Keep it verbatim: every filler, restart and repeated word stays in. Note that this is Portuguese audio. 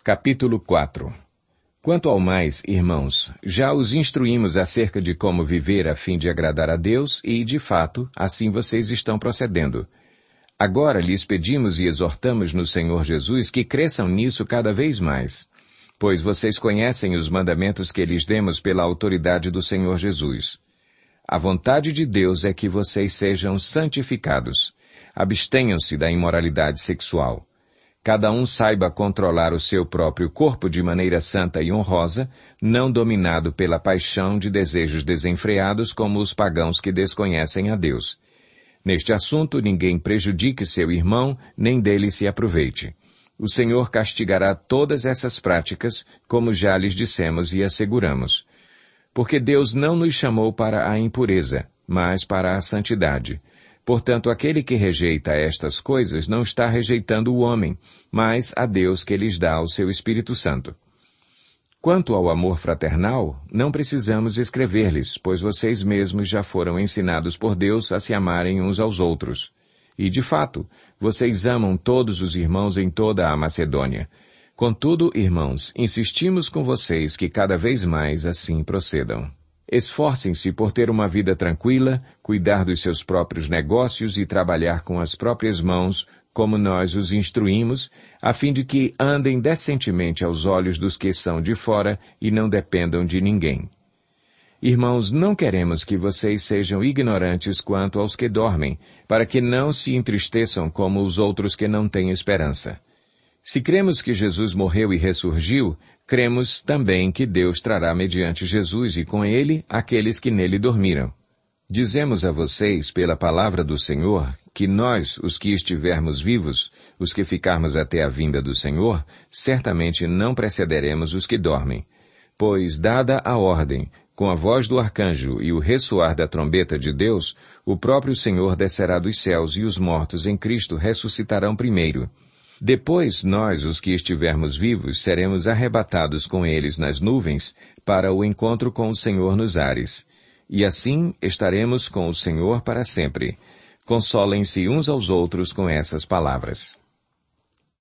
Capítulo quatro. Quanto ao mais, irmãos, já os instruímos acerca de como viver a fim de agradar a Deus e, de fato, assim vocês estão procedendo. Agora lhes pedimos e exortamos no Senhor Jesus que cresçam nisso cada vez mais, pois vocês conhecem os mandamentos que lhes demos pela autoridade do Senhor Jesus. A vontade de Deus é que vocês sejam santificados. Abstenham-se da imoralidade sexual. Cada um saiba controlar o seu próprio corpo de maneira santa e honrosa, não dominado pela paixão de desejos desenfreados como os pagãos que desconhecem a Deus. Neste assunto, ninguém prejudique seu irmão, nem dele se aproveite. O Senhor castigará todas essas práticas, como já lhes dissemos e asseguramos. Porque Deus não nos chamou para a impureza, mas para a santidade. Portanto, aquele que rejeita estas coisas não está rejeitando o homem, mas a Deus que lhes dá o seu Espírito Santo. Quanto ao amor fraternal, não precisamos escrever-lhes, pois vocês mesmos já foram ensinados por Deus a se amarem uns aos outros. E, de fato, vocês amam todos os irmãos em toda a Macedônia. Contudo, irmãos, insistimos com vocês que cada vez mais assim procedam. Esforcem-se por ter uma vida tranquila, cuidar dos seus próprios negócios e trabalhar com as próprias mãos, como nós os instruímos, a fim de que andem decentemente aos olhos dos que são de fora e não dependam de ninguém. Irmãos, não queremos que vocês sejam ignorantes quanto aos que dormem, para que não se entristeçam como os outros que não têm esperança. Se cremos que Jesus morreu e ressurgiu, cremos também que Deus trará mediante Jesus e com ele aqueles que nele dormiram. Dizemos a vocês, pela palavra do Senhor, que nós, os que estivermos vivos, os que ficarmos até a vinda do Senhor, certamente não precederemos os que dormem. Pois, dada a ordem, com a voz do arcanjo e o ressoar da trombeta de Deus, o próprio Senhor descerá dos céus e os mortos em Cristo ressuscitarão primeiro. Depois, nós, os que estivermos vivos, seremos arrebatados com eles nas nuvens para o encontro com o Senhor nos ares. E assim estaremos com o Senhor para sempre. Consolem-se uns aos outros com essas palavras.